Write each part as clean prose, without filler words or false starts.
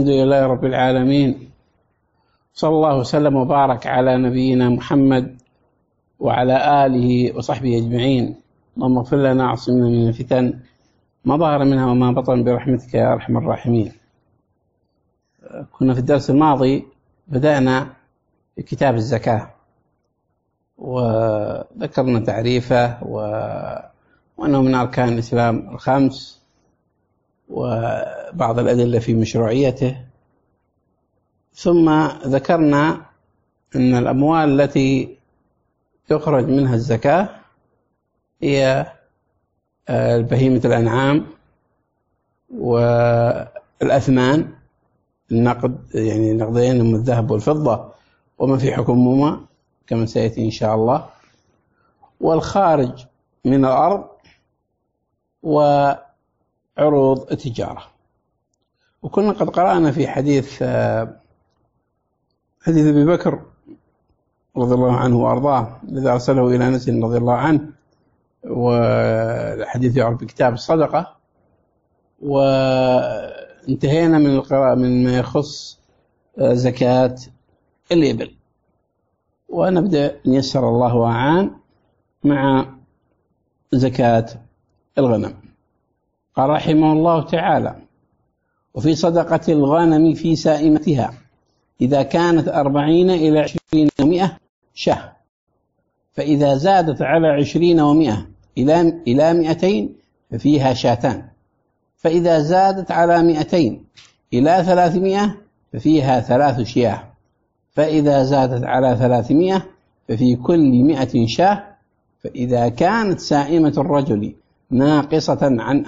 الحمد لله رب العالمين، صلى الله وسلم وبارك على نبينا محمد وعلى آله وصحبه أجمعين. اللهم اغفر لنا وعصمنا من الفتن ما ظهر منها وما بطن برحمتك يا أرحم الراحمين. كنا في الدرس الماضي بدأنا بكتاب الزكاة وذكرنا تعريفه وأنه من أركان الإسلام الخمس وبعض الأدلة في مشروعيته، ثم ذكرنا أن الأموال التي تخرج منها الزكاة هي البهيمة الأنعام والأثمان، النقد يعني النقدين من الذهب والفضة وما في حكمهما كما سيأتي إن شاء الله، والخارج من الأرض وعروض التجارة. وكنا قد قرأنا في حديث أبي بكر رضي الله عنه وأرضاه الذي أرسله إلى أنس رضي الله عنه، والحديث يعرف بكتاب الصدقة، وانتهينا من القراءة من ما يخص زكاة الإبل، ونبدأ إن يسر الله وأعان مع زكاة الغنم. قال رحمه الله تعالى: وفي صدقة الغنم في سائمتها إذا كانت 40 إلى 20 و100 شاه، فإذا زادت على 20 و100 إلى 200 ففيها شاتان، فإذا زادت على 200 إلى 300 ففيها 3 شياه، فإذا زادت على 300 ففي كل 100 شاه، فإذا كانت سائمة الرجل ناقصة عن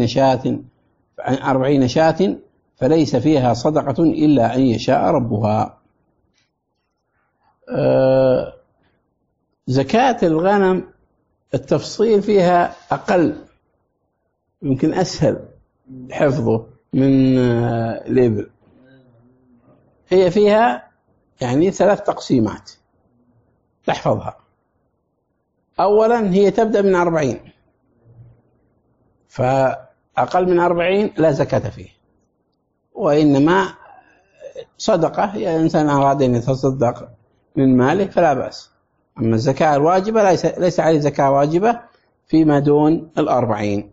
40 شاة فليس فيها صدقة إلا أن يشاء ربها. زكاة الغنم التفصيل فيها أقل، يمكن أسهل حفظه من الإبل. هي فيها يعني 3 تقسيمات تحفظها. أولا هي تبدأ من 40، فأقل من 40 لا زكاة فيه، وإنما صدقة، يعني الإنسان أراد أن يتصدق من ماله فلا بأس. أما الزكاة الواجبة ليس عليه زكاة واجبة فيما دون 40.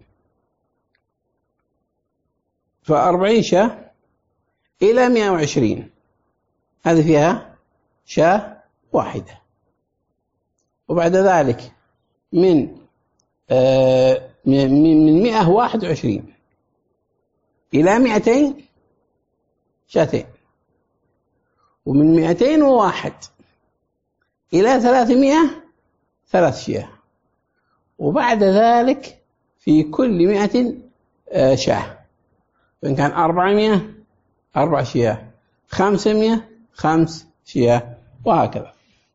40 شاة إلى 120 هذه فيها شاة واحدة، وبعد ذلك من 121 إلى 200 شاتين، ومن 201 إلى 300 3 شياه، وبعد ذلك في كل 100 شاه، فإن كان 400 4 شياه، 500 5 شياه، وهكذا.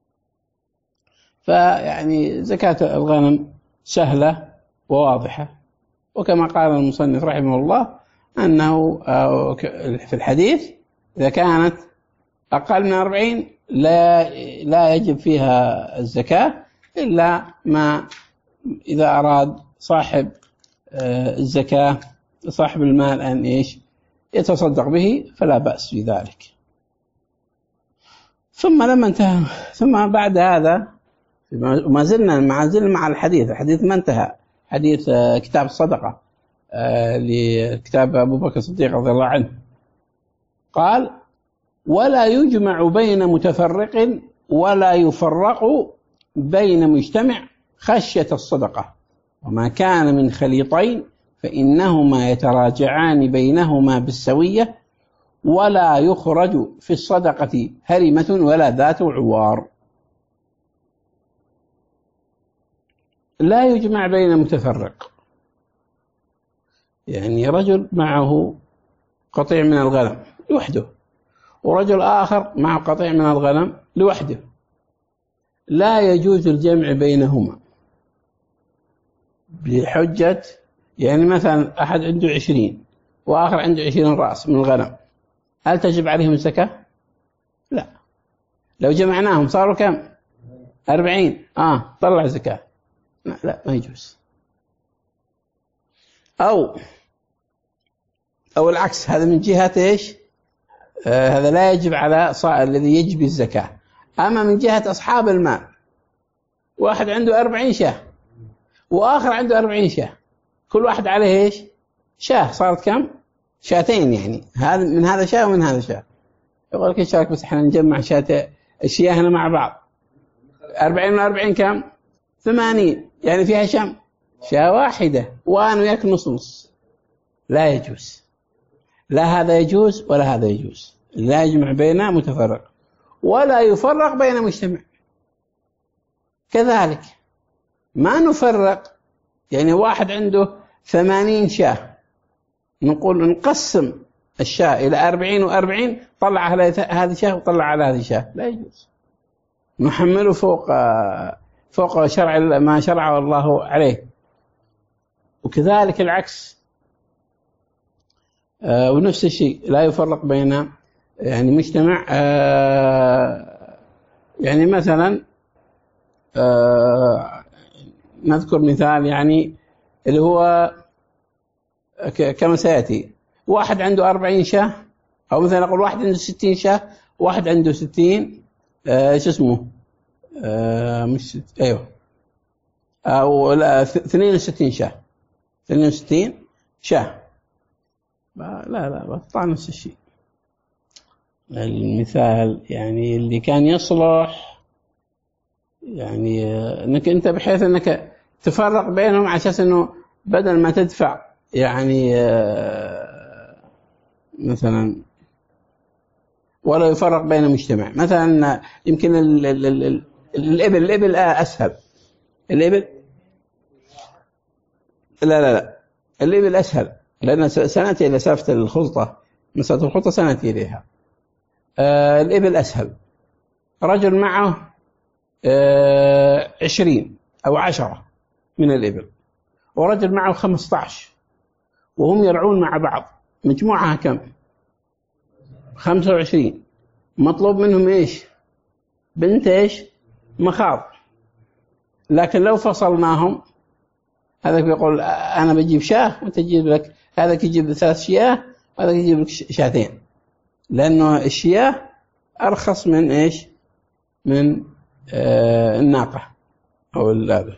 فيعني زكاة الغنم سهلة وواضحة، وكما قال المصنف رحمه الله أنه في الحديث إذا كانت أقل من 40 لا يجب فيها الزكاة، إلا ما إذا أراد صاحب الزكاة صاحب المال أن يتصدق به فلا بأس في ذلك. ثم لما انتهى، ثم بعد هذا ما زلنا مع الحديث ما انتهى، حديث كتاب الصدقة لكتاب أبو بكر الصديق رضي الله عنه. قال: ولا يجمع بين متفرق ولا يفرق بين مجتمع خشية الصدقة، وما كان من خليطين فإنهما يتراجعان بينهما بالسوية، ولا يخرج في الصدقة هرمة ولا ذات عوار. لا يجمع بين متفرق، يعني رجل معه قطيع من الغنم لوحده، ورجل آخر معه قطيع من الغنم لوحده، لا يجوز الجمع بينهما بحجة، يعني مثلا أحد عنده 20 وآخر عنده 20 رأس من الغنم، هل تجب عليهم الزكاة؟ لا. لو جمعناهم صاروا كم؟ 40، طلع زكاة. لا ما يجوز. أو العكس، هذا من جهة إيش؟ هذا لا يجب على الذي يجب الزكاة. أما من جهة أصحاب المال، واحد عنده 40 شاة وآخر عنده 40 شاة، كل واحد عليه إيش؟ شاة، صارت كم؟ شاتين، يعني هذا من هذا شاة ومن هذا شاة. يقول لك إيش رأيك بس إحنا نجمع شياهنا مع بعض، 40 من 40 كم؟ 80، يعني فيها شاة واحدة، وأنا وياك نص نص. لا يجوز، لا هذا يجوز ولا هذا يجوز. لا يجمع بين متفرق ولا يفرق بين مجتمع. كذلك ما نفرق، يعني واحد عنده 80 شاة، نقول نقسم الشاة إلى 40 و40، طلع على هذه شاة وطلع على هذه شاة، لا يجوز. نحمله فوق شرع ما شرعه الله عليه. وكذلك العكس، ونفس الشيء لا يفرق بين يعني مجتمع. يعني مثلا نذكر مثال يعني اللي هو كما سيأتي، واحد عنده 40 شاة، أو مثلا أقول واحد عنده 60 شاة، واحد عنده 60 ايش اسمه مش ايوه او لا 62 شاة، 62 شاة. لا بطلع نفس الشيء. المثال يعني اللي كان يصلح يعني انك انت بحيث انك تفرق بينهم على اساس انه بدل ما تدفع يعني مثلا، ولا يفرق بين المجتمع. مثلا يمكن الإبل أسهل. الإبل لا الإبل أسهل، لأن سنأتي إلى سالفة الخلطة، مسألة الخلطة سنأتي إليها. الإبل أسهل. رجل معه 20 أو 10 من الإبل، ورجل معه 15، وهم يرعون مع بعض، مجموعها كم؟ 25. مطلوب منهم إيش؟ بنت إيش؟ مخاض. لكن لو فصلناهم، هذا بيقول أنا بجيب شاة وأنت تجيب لك، هذا يجيب 3 شياه وهذا يجيب لك 2 شاة، لأنه الشياه أرخص من إيش؟ من الناقة أو هذا،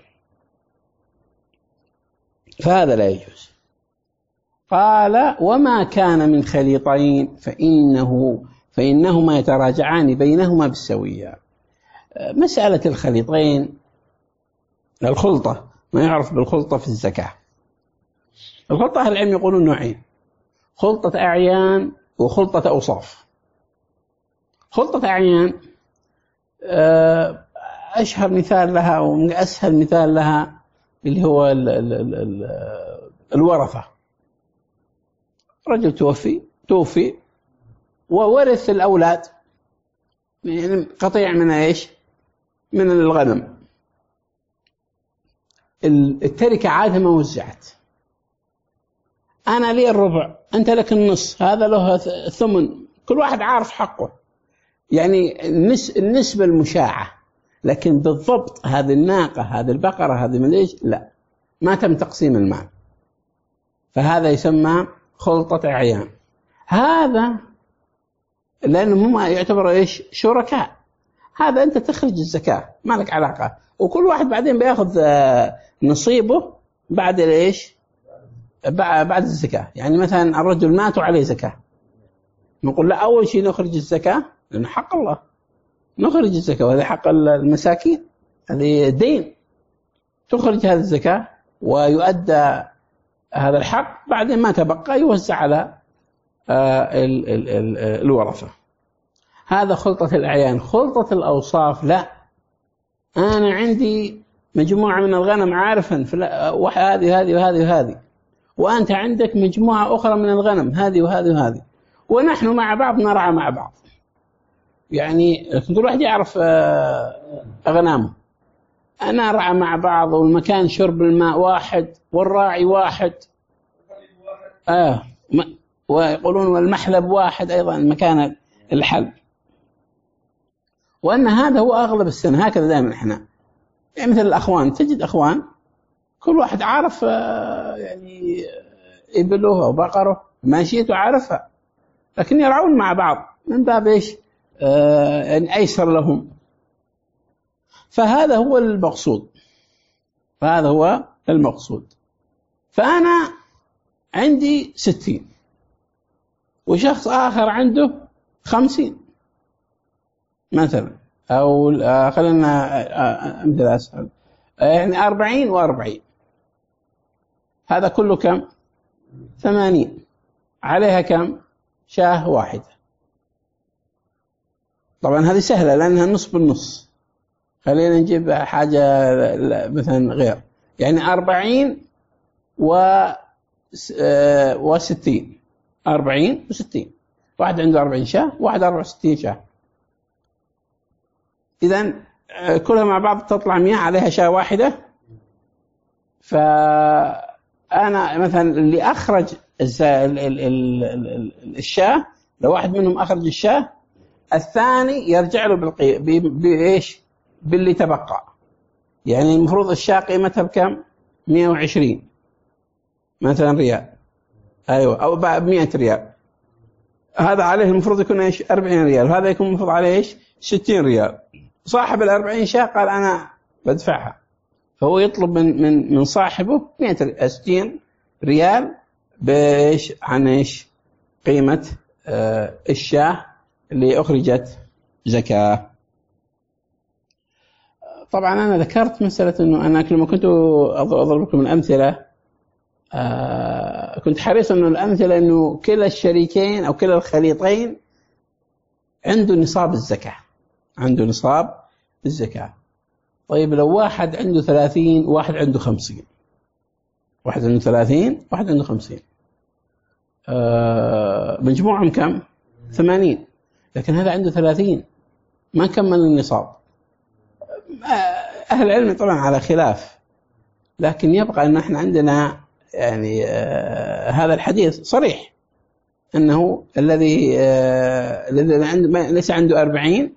فهذا لا يجوز. قال وما كان من خليطين فإنهما يتراجعان بينهما بالسوية. مسألة الخليطين، الخلطة، ما يعرف بالخلطة في الزكاة. الخلطة أهل العلم يقولون نوعين: خلطة أعيان وخلطة أوصاف. خلطة أعيان أشهر مثال لها وأسهل مثال لها اللي هو الورثة. رجل توفي وورث الأولاد يعني قطيع من إيش؟ من الغنم. التركة عادة ما وزعت، أنا لي الربع، أنت لك النص، هذا له الثمن، كل واحد عارف حقه، يعني النسبة المشاعة. لكن بالضبط هذه الناقة، هذه البقرة، هذه من إيش، لا، ما تم تقسيم المال، فهذا يسمى خلطة أعيان. هذا لأنهم هم يعتبروا إيش؟ شركاء. هذا أنت تخرج الزكاة، ما لك علاقة، وكل واحد بعدين بياخذ نصيبه بعد إيش؟ بعد الزكاة. يعني مثلا الرجل مات وعليه زكاة، نقول لا، أول شيء نخرج الزكاة، لأن حق الله، نخرج الزكاة، وهذا حق المساكين، هذه دين، تخرج هذه الزكاة ويؤدى هذا الحق، بعدين ما تبقى يوزع على الورثة. هذا خلطة الأعيان. خلطة الأوصاف لا، أنا عندي مجموعة من الغنم عارفا هذه وهذه وهذه، وأنت عندك مجموعة أخرى من الغنم هذه وهذه وهذه، ونحن مع بعض نرعى مع بعض. يعني كل واحد يعرف أغنامه، أنا أرعى مع بعض، والمكان شرب الماء واحد، والراعي واحد، ويقولون والمحلب واحد أيضا، مكان الحلب. وأن هذا هو أغلب السنة، هكذا دائما إحنا، يعني مثل الأخوان، تجد أخوان كل واحد عارف يعني إبله أو بقره ماشيته عارفها، لكن يرعون مع بعض، من باب إيش؟ يعني أيسر لهم. فهذا هو المقصود، فهذا هو المقصود. فأنا عندي 60 وشخص آخر عنده 50 مثلا، أو خلينا أمثل أسهل، يعني 40 و40، هذا كله كم؟ 80. عليها كم؟ شاة واحدة. طبعا هذه سهلة لأنها نص بالنص. خلينا نجيب حاجة مثلا غير، يعني 40 و60، 40 و60، واحد عنده 40 شاة، واحد 64 شاة. إذن كلها مع بعض تطلع 100، عليها شاة واحدة. فأنا مثلا اللي أخرج الشاة، لو واحد منهم أخرج الشاة، الثاني يرجع له بإيش؟ باللي تبقى. يعني المفروض الشاة قيمتها بكم؟ 120 مثلا ريال، أيوة، أو 100 ريال. هذا عليه المفروض يكون إيش؟ 40 ريال، وهذا يكون المفروض عليه إيش؟ 60 ريال. صاحب 40 شاة قال أنا بدفعها، فهو يطلب من صاحبه 160 ريال بإيش؟ عن إيش؟ قيمة الشاة اللي أخرجت زكاة. طبعا أنا ذكرت مسألة أنه أنا لما كنت أضرب لكم الأمثلة كنت حريص أنه الأمثلة أنه كلا الشريكين أو كلا الخليطين عنده نصاب الزكاة، عنده نصاب الزكاة. طيب لو واحد عنده 30 وواحد عنده 50، واحد عنده 30 واحد عنده 50، مجموعهم كم؟ 80. لكن هذا عنده 30 ما كمل النصاب. أهل العلم طبعا على خلاف، لكن يبقى أن احنا عندنا يعني هذا الحديث صريح أنه الذي ليس عنده 40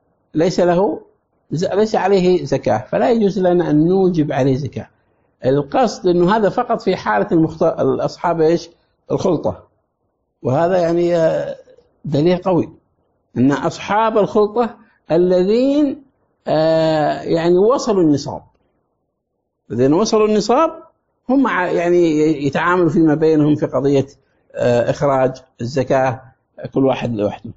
ليس عليه زكاة، فلا يجوز لنا أن نوجب عليه زكاة. القصد أنه هذا فقط في حالة أصحاب إيش؟ الخلطة. وهذا يعني دليل قوي أن أصحاب الخلطة الذين يعني وصلوا النصاب، الذين وصلوا النصاب هم يعني يتعاملوا فيما بينهم في قضية إخراج الزكاة كل واحد لوحده.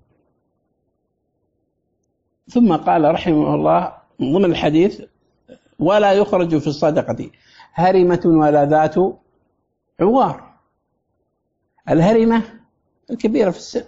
ثم قال رحمه الله ضمن الحديث: ولا يخرج في الصدقة هرمة ولا ذات عوار. الهرمة الكبيرة في السن،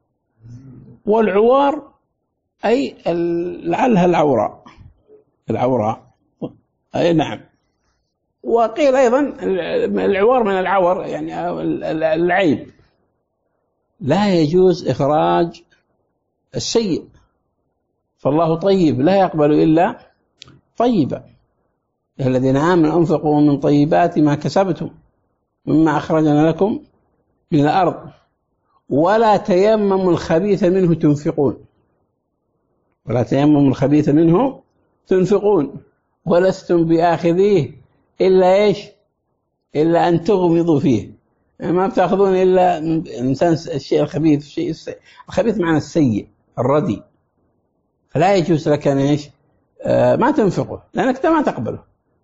والعوار أي لعلها العوراء أي نعم. وقيل أيضا العوار من العور يعني العيب. لا يجوز إخراج السيء، فالله طيب لا يقبل إلا طيبا. الذين آمنوا أنفقوا من طيبات ما كسبتم مما أخرجنا لكم من الأرض ولا تيمموا الخبيث منه تنفقون، ولا تيمموا الخبيث منه تنفقون ولستم بآخذيه إلا إيش؟ إلا أن تغمضوا فيه. يعني ما بتأخذون إلا الإنسان الشيء الخبيث، الشيء الخبيث معنى السيء الردي، فلا يجوز لك أن إيش؟ ما تنفقه لأنك ما تقبله.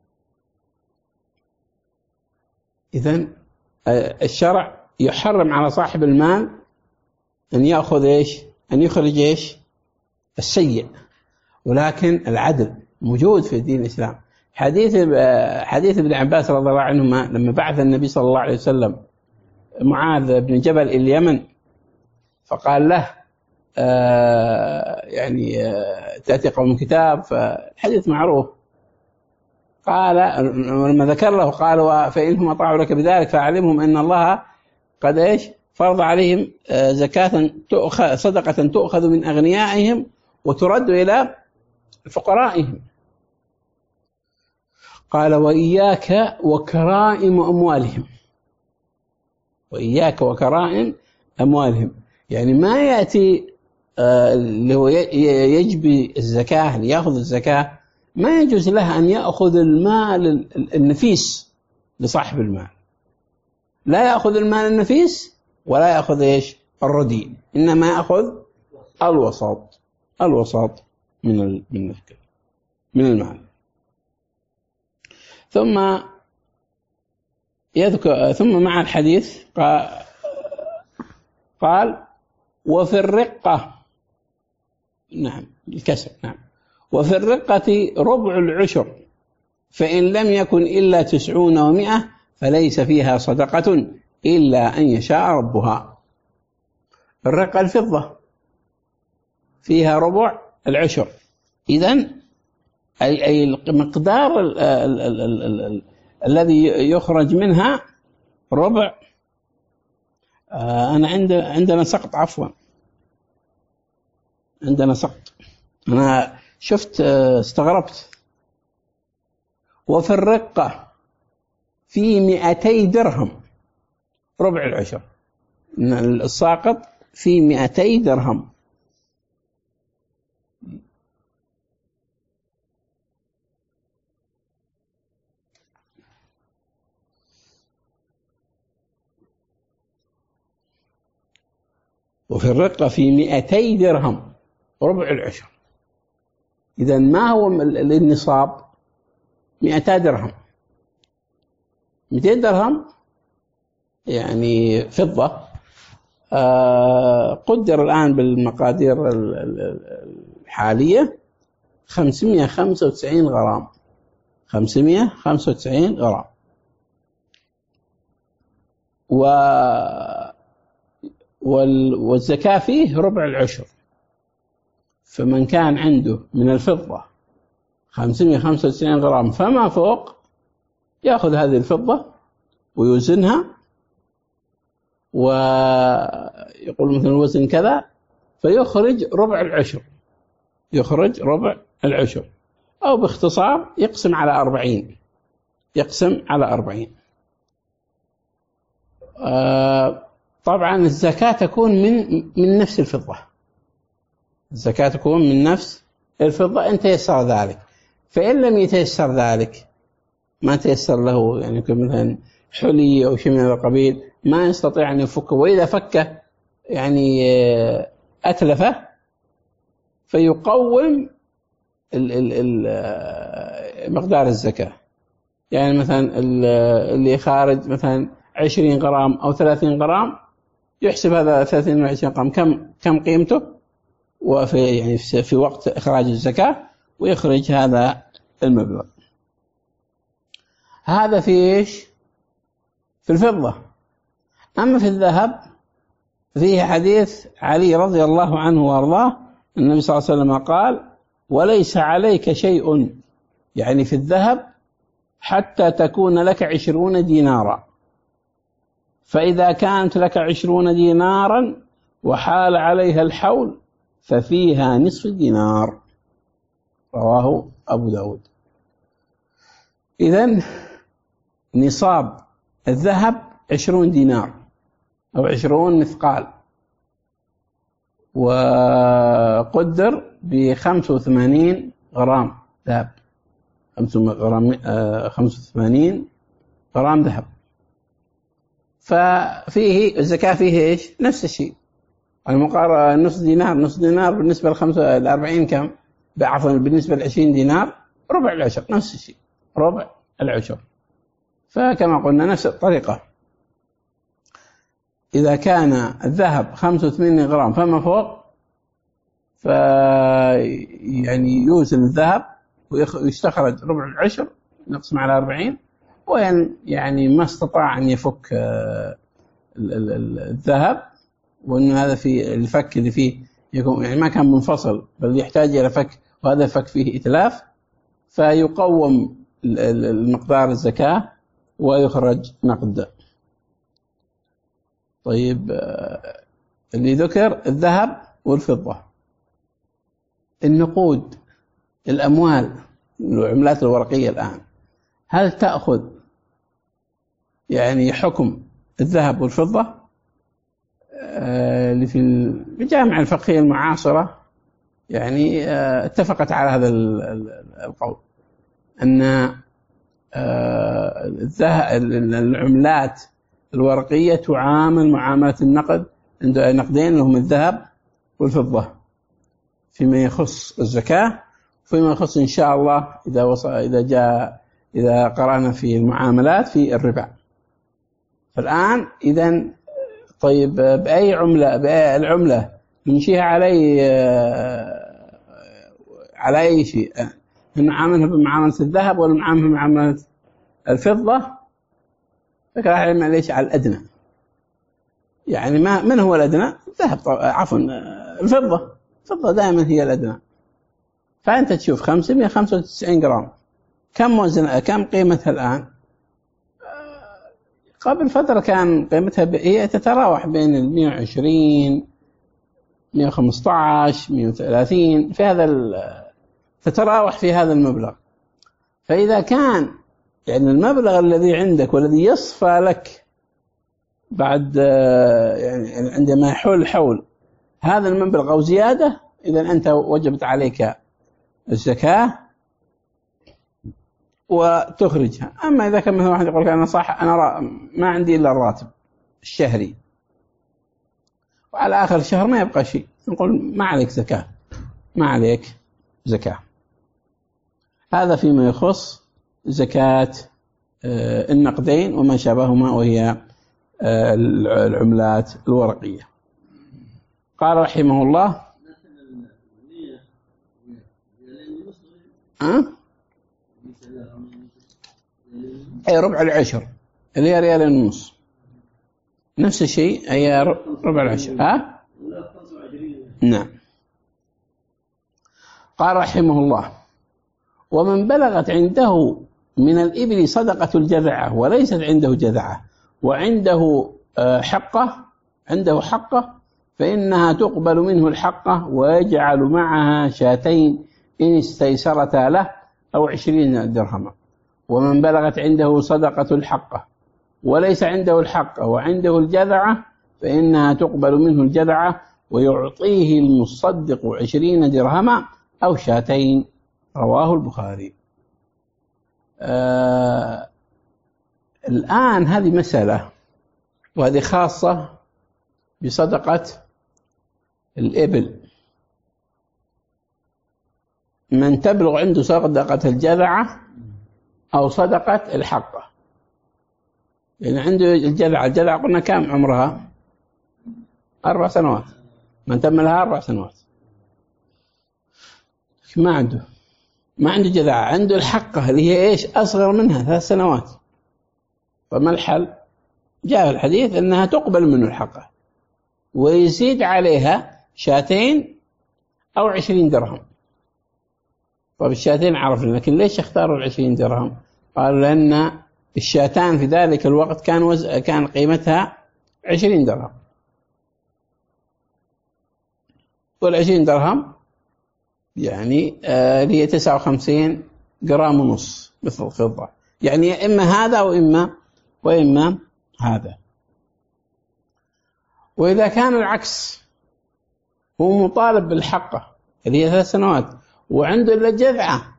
إذن الشرع يحرم على صاحب المال أن يأخذ إيش؟ أن يخرج إيش؟ السيء. ولكن العدل موجود في دين الإسلام. حديث ابن عباس رضي الله عنهما لما بعث النبي صلى الله عليه وسلم معاذ بن جبل إلى اليمن، فقال له يعني تأتي قوم كتاب، فالحديث معروف. قال لما ذكر له قال: فإنهم أطاعوا لك بذلك فأعلمهم أن الله قد إيش؟ فرض عليهم زكاة صدقة تؤخذ من أغنيائهم وترد إلى فقرائهم. قال: وإياك وكرائم أموالهم، وإياك وكرائم أموالهم. يعني ما يأتي اللي هو يجبي الزكاة ليأخذ الزكاة، ما يجوز له أن يأخذ المال النفيس لصاحب المال. لا يأخذ المال النفيس ولا يأخذ إيش؟ الرديء، إنما يأخذ الوسط من المال. ثم يذكر مع الحديث قال وفي الرقة، نعم الكسر، نعم، وفي الرقة ربع العشر، فإن لم يكن إلا 90 و100 فليس فيها صدقة إلا أن يشاء ربها. الرقة الفضة فيها ربع العشر، إذن أي المقدار الذي يخرج منها ربع. أنا عندنا سقط، عفوا عندنا سقط، أنا شفت استغربت. وفي الرقة في 200 درهم ربع العشر، الساقط في 200 درهم. وفي الرقة في 200 درهم ربع العشر. إذن ما هو النصاب؟ 200 درهم. 200 درهم يعني فضة، قدر الآن بالمقادير الحالية 595 غرام. 595 غرام. والزكاة فيه ربع العشر. فمن كان عنده من الفضة 595 غرام فما فوق يأخذ هذه الفضة ويوزنها، ويقول مثل الوزن كذا، فيخرج ربع العشر. يخرج ربع العشر، أو باختصار يقسم على 40. يقسم على 40. طبعا الزكاة تكون من نفس الفضة. الزكاة تكون من نفس الفضة إن تيسر ذلك. فإن لم يتيسر ذلك، ما تيسر له يعني مثلا حلي أو شيء من هذا القبيل، ما يستطيع أن يفكه، وإذا فكه يعني أتلفه، فيقوم مقدار الزكاة. يعني مثلا اللي خارج مثلا 20 غرام أو 30 غرام، يحسب هذا 30 و 20 غرام كم قيمته، وفي يعني في وقت إخراج الزكاة، ويخرج هذا المبلغ. هذا في إيش؟ في الفضة. أما في الذهب فيه حديث علي رضي الله عنه وأرضاه، النبي صلى الله عليه وسلم قال: وليس عليك شيء، يعني في الذهب، حتى تكون لك 20 دينارا، فإذا كانت لك 20 دينارا وحال عليها الحول ففيها نصف دينار. رواه أبو داود. إذن نصاب الذهب 20 دينار أو 20 مثقال، وقدر ب85 غرام ذهب. 85 غرام ذهب. ففيه الزكاة فيه إيش؟ نفس الشيء. المقارنة نصف دينار بالنسبة ل40 كم؟ عفوا بالنسبة ل20 دينار ربع العشر، نفس الشيء، ربع العشر. فكما قلنا نفس الطريقة، إذا كان الذهب 85 غرام فما فوق، يعني يوزن الذهب ويستخرج ربع العشر، نقسم على 40. وين يعني ما استطاع أن يفك الذهب، وأن هذا في الفك اللي فيه يكون يعني ما كان منفصل، بل يحتاج إلى فك، وهذا الفك فيه إتلاف، فيقوم المقدار الزكاة ويخرج نقد. طيب، اللي ذكر الذهب والفضة. النقود، الأموال، العملات الورقية الآن، هل تأخذ يعني حكم الذهب والفضة؟ اللي في الجامعة الفقهية المعاصرة يعني اتفقت على هذا القول، أن العملات الورقية تعامل معاملة النقد عند نقدين، لهم الذهب والفضة. فيما يخص الزكاة، وفيما يخص إن شاء الله إذا قرأنا في المعاملات في الربا. فالآن إذن طيب بأي عملة، بأي العملة نمشيها على أي شيء؟ نعاملها بمعاملة الذهب ولا نعاملها بمعاملة الفضة؟ فكرة علم ليش على الأدنى، يعني من هو الأدنى؟ الذهب عفوا الفضة دائما هي الأدنى. فأنت تشوف 595 جرام كم قيمتها الآن؟ قبل فترة كان قيمتها هي تتراوح بين 120 115 130 في هذا تتراوح في هذا المبلغ. فإذا كان يعني المبلغ الذي عندك والذي يصفى لك بعد يعني عندما يحول الحول هذا المبلغ أو زيادة، إذا أنت وجبت عليك الزكاة وتخرجها. أما إذا كان مثلا واحد يقول أنا صح أنا ما عندي إلا الراتب الشهري وعلى آخر الشهر ما يبقى شيء، نقول ما عليك زكاة، ما عليك زكاة. هذا فيما يخص زكاة النقدين وما شابههما وهي العملات الورقية. قال رحمه الله أي ربع العشر اللي هي ريالين ونص، نفس الشيء هي ربع العشر. نعم. قال رحمه الله ومن بلغت عنده من الإبل صدقة الجذعة وليست عنده جذعة وعنده حقة فإنها تقبل منه الحقة ويجعل معها شاتين إن استيسرتا له أو 20 درهما. ومن بلغت عنده صدقة الحقة وليس عنده الحقة وعنده الجذعة فإنها تقبل منه الجذعة ويعطيه المصدق 20 درهما أو شاتين. رواه البخاري. الآن هذه مسألة وهذه خاصة بصدقة الإبل. من تبلغ عنده صدقة الجذعة أو صدقة الحقة، يعني عنده الجذعة قلنا كم عمرها؟ 4 سنوات، من تم لها 4 سنوات ما عنده جذعة، عنده الحقة اللي هي إيش أصغر منها 3 سنوات. فما الحل؟ جاء الحديث أنها تقبل منه الحقة ويزيد عليها شاتين أو 20 درهم. طب الشاتين عرفنا، لكن ليش اختاروا 20 درهم؟ قالوا لأن الشاتان في ذلك الوقت كان قيمتها 20 درهم، وال20 درهم يعني هي 59 جرام ونص مثل الفضة، يعني إما هذا وإما هذا. وإذا كان العكس هو مطالب بالحقة اللي هي 3 سنوات وعنده إلا جذعة،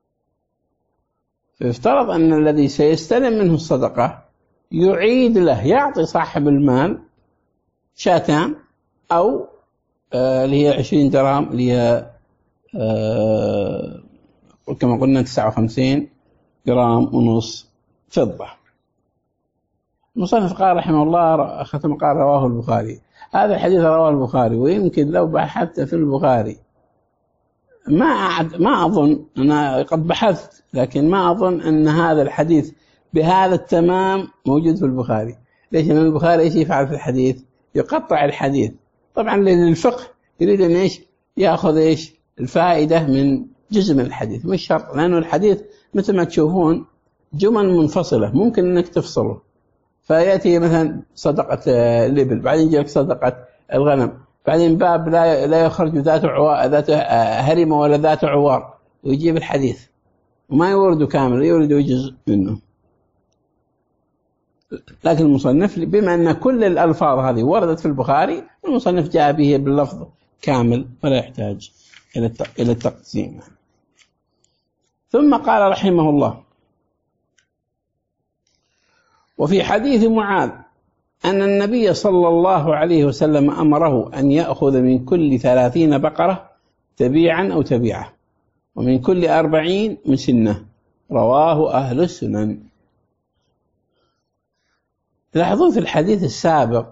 فيفترض أن الذي سيستلم منه الصدقة يعيد له، يعطي صاحب المال شاتان أو اللي هي 20 درهم اللي هي كما قلنا 59 جرام ونص فضة. المصنف قال رحمه الله ختم قال رواه البخاري. هذا الحديث رواه البخاري، ويمكن لو بحثت في البخاري ما أظن، أنا قد بحثت لكن ما أظن أن هذا الحديث بهذا التمام موجود في البخاري. ليش؟ لأن البخاري إيش يفعل في الحديث؟ يقطع الحديث. طبعا للفقه يريد أن إيش يأخذ إيش الفائدة من جزء من الحديث، مش شرط، لأنه الحديث مثل ما تشوفون جمل منفصلة ممكن أنك تفصله. فيأتي مثلا صدقة الإبل، بعدين يجيك صدقة الغنم، بعدين باب لا يخرج ذات هرمة ولا ذات عوار، ويجيب الحديث وما يورد كامل، يورد جزء منه. لكن المصنف بما أن كل الألفاظ هذه وردت في البخاري، المصنف جاء به باللفظ كامل ولا يحتاج إلى التقسيم. ثم قال رحمه الله وفي حديث معاذ أن النبي صلى الله عليه وسلم أمره أن يأخذ من كل 30 بقرة تبيعا أو تبيعة، ومن كل 40 مسنة. رواه أهل السنن. لاحظوا في الحديث السابق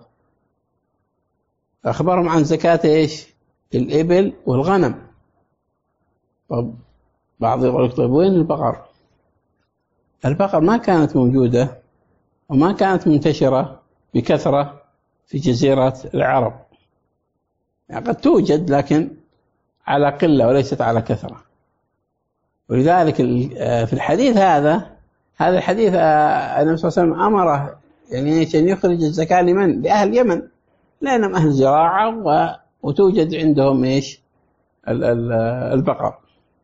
أخبرهم عن زكاة إيش؟ الإبل والغنم. طب بعض يقول لك طيب وين البقر؟ البقر ما كانت موجودة وما كانت منتشرة بكثرة في جزيرة العرب، يعني قد توجد لكن على قلة وليست على كثرة. ولذلك في الحديث هذا الحديث النبي صلى الله عليه وسلم أمره يعني أن يخرج الزكاة لمن؟ لأهل اليمن، لأنهم أهل زراعة وتوجد عندهم إيش؟ البقر.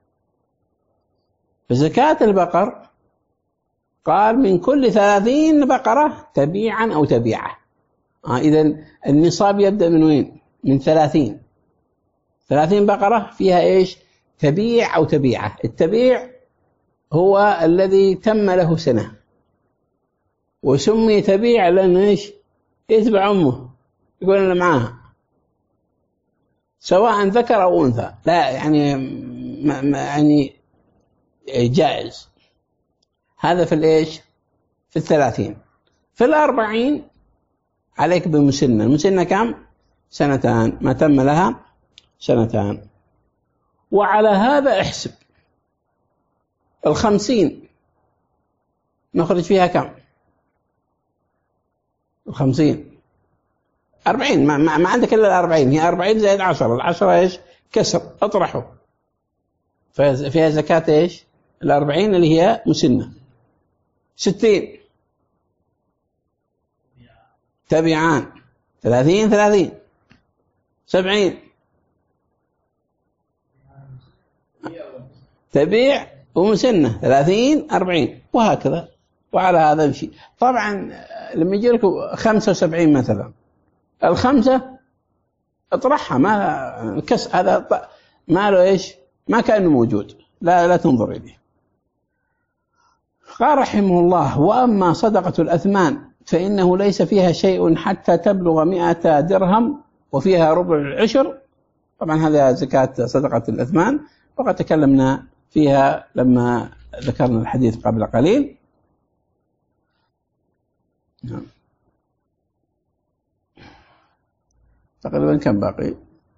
فزكاة البقر قال من كل 30 بقرة تبيعا أو تبيعة. إذن النصاب يبدأ من وين؟ من 30 بقرة فيها إيش؟ تبيع أو تبيعة. التبيع هو الذي تم له سنة، وسمي تبيع لأنه إيش؟ يتبع أمه، يقول أنا معاها سواء ذكر أو أنثى، لا يعني جائز. هذا في الإيش؟ في 30. في 40 عليك بمسنة. المسنة كم؟ 2 سنين، ما تم لها 2 سنين. وعلى هذا احسب 50 نخرج فيها كم؟ 50 40 ما عندك إلا 40، هي 40 زائد 10، 10 إيش؟ كسر، أطرحه. فيها زكاة إيش؟ 40 اللي هي مسنة. 60 تبيعان، 30 70 تبيع ومسنة، 30 40 وهكذا. وعلى هذا الشيء طبعا لما يجي لك 75 مثلا، الخمسة اطرحها، ما الكس هذا ما له إيش؟ ما كأنه موجود، لا تنظر إليه. قال رحمه الله: وأما صدقة الأثمان فإنه ليس فيها شيء حتى تبلغ 100 درهم وفيها ربع العشر. طبعا هذا زكاة صدقة الأثمان، وقد تكلمنا فيها لما ذكرنا الحديث قبل قليل. تقريبا كم باقي؟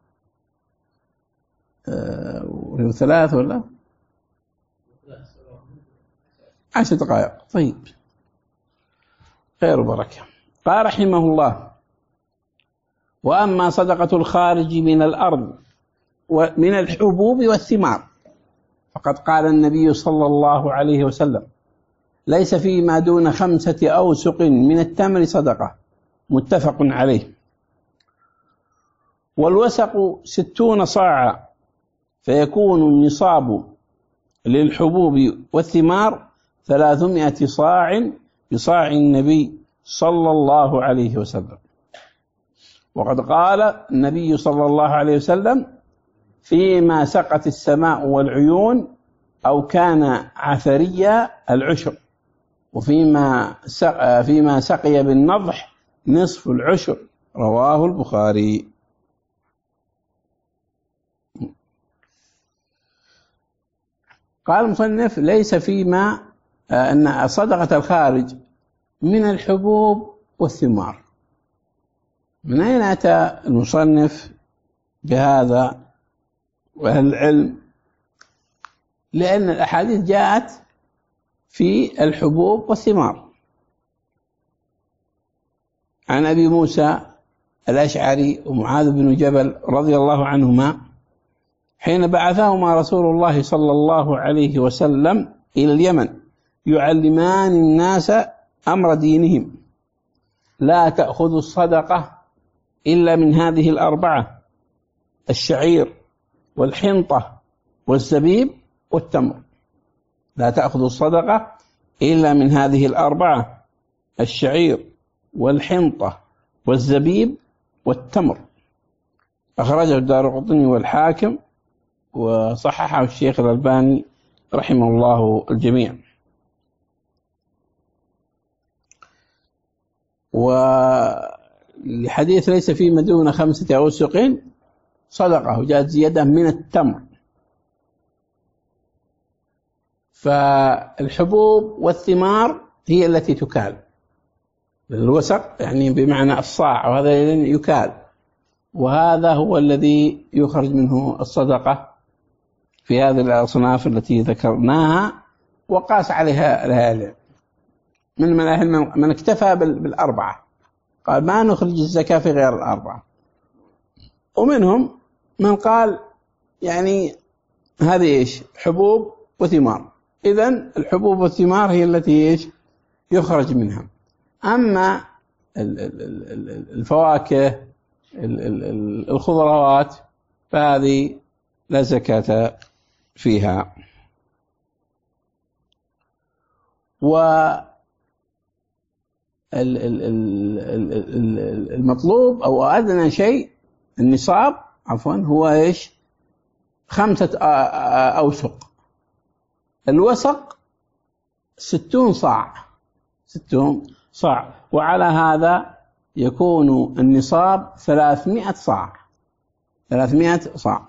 3 ولا 10 دقائق. طيب، خير وبركة. قال رحمه الله: وأما صدقة الخارج من الأرض ومن الحبوب والثمار فقد قال النبي صلى الله عليه وسلم: ليس فيما دون 5 أوسق من التمر صدقة. متفق عليه. والوسق 60 صاعا، فيكون النصاب للحبوب والثمار 300 صاع بصاع النبي صلى الله عليه وسلم. وقد قال النبي صلى الله عليه وسلم: فيما سقت السماء والعيون أو كان عثريا العشر، فيما سقي بالنضح نصف العشر. رواه البخاري. قال المصنف: ليس فيما أن صدقة الخارج من الحبوب والثمار. من أين أتى المصنف بهذا وأهل العلم؟ لأن الأحاديث جاءت في الحبوب والثمار. عن أبي موسى الأشعري ومعاذ بن جبل رضي الله عنهما حين بعثهما رسول الله صلى الله عليه وسلم إلى اليمن يعلمان الناس أمر دينهم: لا تأخذوا الصدقة إلا من هذه 4: الشعير والحنطة والزبيب والتمر. لا تأخذوا الصدقة إلا من هذه 4: الشعير والحنطة والزبيب والتمر. أخرجه الدارقطني والحاكم وصححه الشيخ الألباني رحمه الله الجميع. ولحديث ليس فيما دون 5 أوسق صدقة وجاءت زيادة من التمر. فالحبوب والثمار هي التي تكال، الوسق يعني بمعنى الصاع، وهذا يكال، وهذا هو الذي يخرج منه الصدقة في هذه الأصناف التي ذكرناها. وقاس عليها العلم من اكتفى بالأربعة، قال ما نخرج الزكاة في غير الأربعة. ومنهم من قال يعني هذه إيش؟ حبوب وثمار. إذن الحبوب والثمار هي التي إيش؟ يخرج منها. أما الفواكه الخضروات فهذه لا زكاة فيها. والمطلوب أو أدنى شيء النصاب هو إيش؟ 5 أوسق. الوسق 60 صاع، 60 صاع، وعلى هذا يكون النصاب 300 صاع، 300 صاع.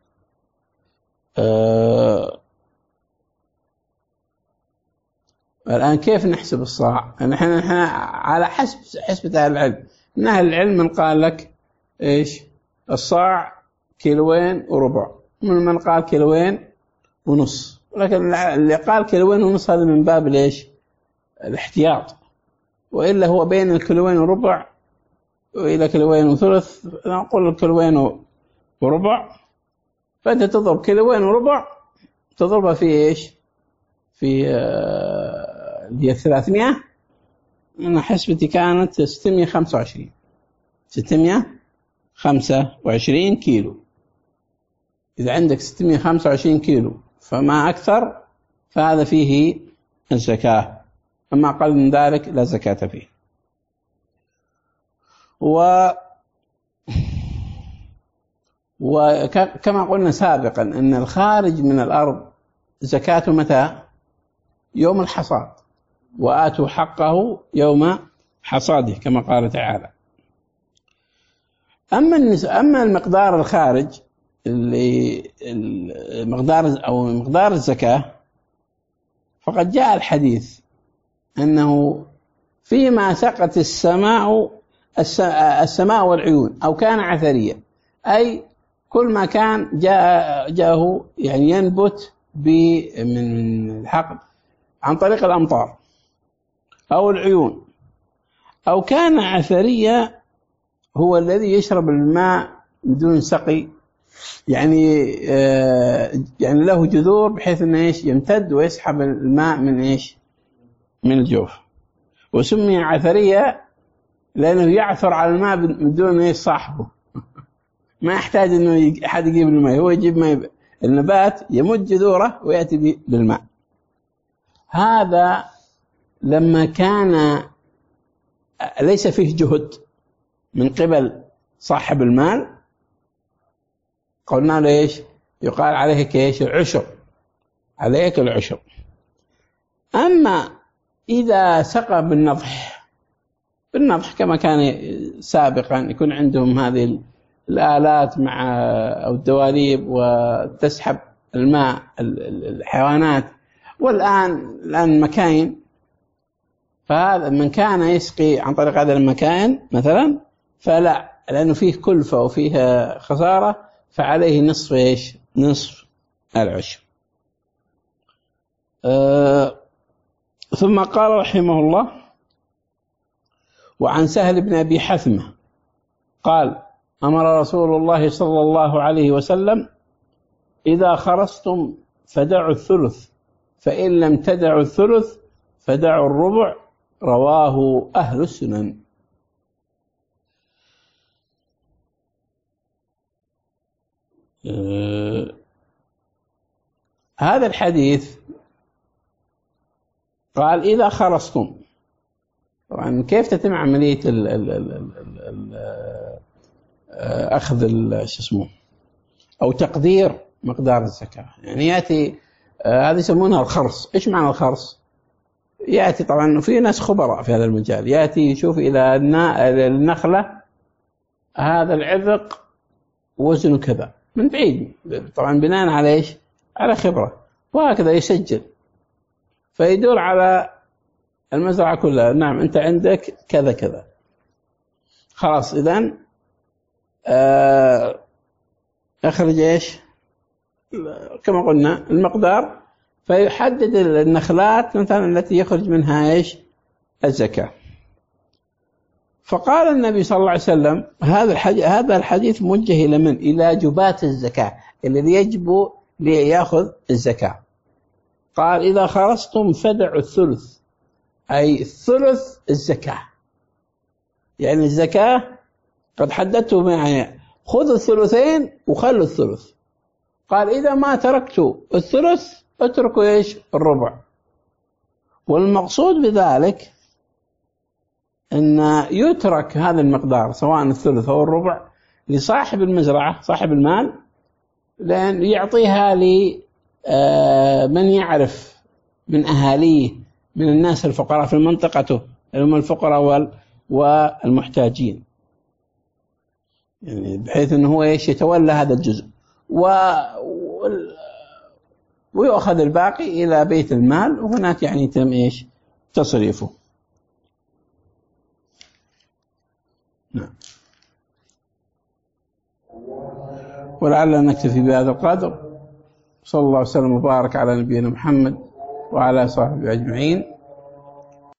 الآن كيف نحسب الصاع؟ نحن على حسب أهل العلم. من أهل العلم من قال لك إيش؟ الصاع 2.25 كيلو، من قال 1.5 كيلو، لكن اللي قال 1.5 كيلو هذا من باب ليش؟ الاحتياط، وإلا هو بين 1.25 كيلو وإلى 1.3 كيلو، نقول 1.25 كيلو، فأنت تضرب 1.25 كيلو تضربها في إيش؟ في اللي 300. أنا حسبتي كانت 625 كيلو. إذا عندك 625 كيلو فما أكثر فهذا فيه الزكاة، أما أقل من ذلك لا زكاة فيه. وكما قلنا سابقا أن الخارج من الأرض زكاة متى؟ يوم الحصاد، وآتوا حقه يوم حصاده كما قال تعالى. أما المقدار الخارج اللي مقدار الزكاة، فقد جاء الحديث أنه فيما سقت السماء والعيون أو كان عثريا، أي كل ما كان جاءه يعني ينبت من الحقل عن طريق الأمطار أو العيون، أو كان عثريا هو الذي يشرب الماء بدون سقي، يعني له جذور بحيث انه ايش؟ يمتد ويسحب الماء من ايش؟ من الجوف. وسمي عثرية لأنه يعثر على الماء بدون ايش؟ صاحبه ما يحتاج انه احد يجيب الماء، هو يجيب ماء، النبات يمد جذوره ويأتي بالماء. هذا لما كان ليس فيه جهد من قبل صاحب المال قلنا له ايش؟ يقال عليك ايش؟ العشر، عليك العشر. اما اذا سقى بالنضح كما كان سابقا، يكون عندهم هذه الآلات مع او الدواليب وتسحب الماء الحيوانات، والآن مكاين، فهذا من كان يسقي عن طريق هذا المكاين مثلا فلا، لأنه فيه كلفة وفيه خسارة، فعليه نصف ايش؟ نصف العشر. ثم قال رحمه الله: وعن سهل بن أبي حثمة قال: أمر رسول الله صلى الله عليه وسلم: إذا خرستم فدعوا الثلث، فإن لم تدعوا الثلث فدعوا الربع. رواه أهل السنن. هذا الحديث قال إذا خرستم. طبعا كيف تتم عملية أخذ شو اسمه أو تقدير مقدار الزكاة؟ يعني يأتي هذا يسمونها الخرص. إيش معنى الخرص؟ يأتي طبعا في ناس خبراء في هذا المجال، يأتي يشوف إلى النخلة هذا العذق وزنه كذا من بعيد، طبعا بناء على إيش؟ على خبرة، وهكذا يسجل فيدل على المزرعة كلها، نعم أنت عندك كذا كذا. خلاص إذن أخرج إيش كما قلنا المقدار، فيحدد النخلات مثلا التي يخرج منها إيش الزكاة. فقال النبي صلى الله عليه وسلم هذا الحديث موجه إلى من؟ إلى جباة الزكاة الذي يجب ليأخذ الزكاة. قال إذا خرجتم فدعوا الثلث، أي الثلث الزكاة، يعني الزكاة قد حددته معي خذوا الثلثين وخلوا الثلث. قال إذا ما تركتوا الثلث اتركوا إيش الربع. والمقصود بذلك أن يترك هذا المقدار سواء الثلث أو الربع لصاحب المزرعة صاحب المال، لأن يعطيها لمن يعرف من أهاليه من الناس الفقراء في منطقته، هم الفقراء والمحتاجين، يعني بحيث أنه هو إيش يتولى هذا الجزء ويأخذ الباقي إلى بيت المال، وهناك يعني يتم إيش تصريفه. نعم. ولعلنا نكتفي بهذا القدر. صلى الله وسلم وبارك على نبينا محمد وعلى صحبه أجمعين.